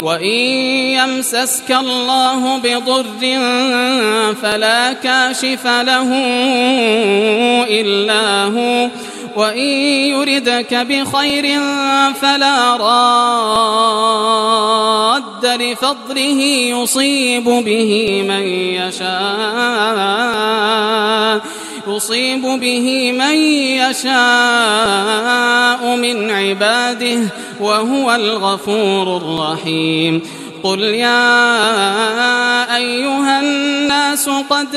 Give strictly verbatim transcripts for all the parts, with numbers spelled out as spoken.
وإن يمسسك الله بضر فلا كاشف له إلا هو وإن يردك بخير فلا راد لفضله يصيب به من يشاء يصيب به من يشاء من عباده وهو الغفور الرحيم. قل يا أيها الناس قد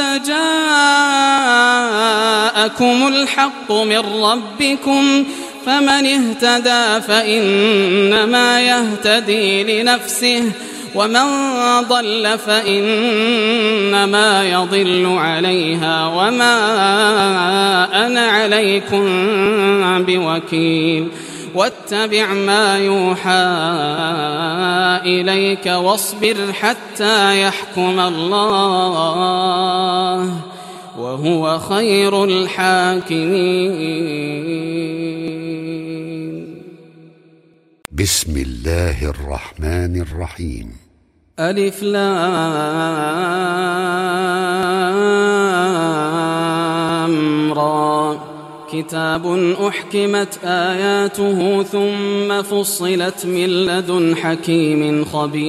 جاءكم الحق من ربكم فمن اهتدى فإنما يهتدي لنفسه ومن ضل فإنما يضل عليها وما أنا عليكم بوكيل. واتبع ما يوحى إليك واصبر حتى يحكم الله وهو خير الحاكمين. بسم الله الرحمن الرحيم. ألف لام را كتاب أحكمت آياته ثم فصلت من لدن حكيم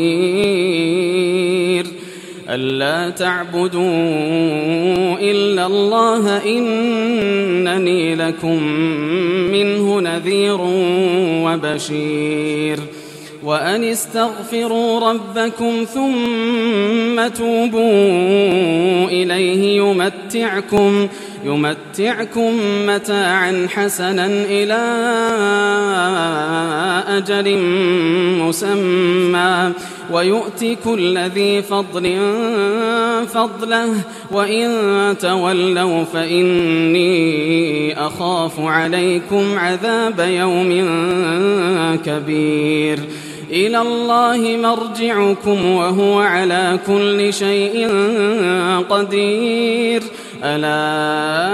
خبير ألا تعبدوا إلا الله إنني لكم منه نذير وبشير. وأن استغفروا ربكم ثم توبوا إليه يمتعكم يمتعكم متاعا حسنا إلى أجل مسمى ويؤتي كل ذي فضل فضله وإن تولوا فإني أخاف عليكم عذاب يوم كبير. إلى الله مرجعكم وهو على كل شيء قدير. ألا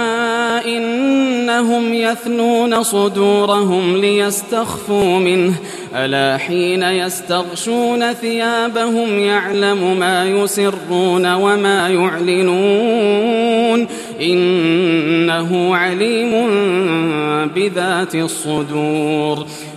إنهم يثنون صدورهم ليستخفوا منه ألا حين يستغشون ثيابهم يعلم ما يسرون وما يعلنون إنه عليم بذات الصدور.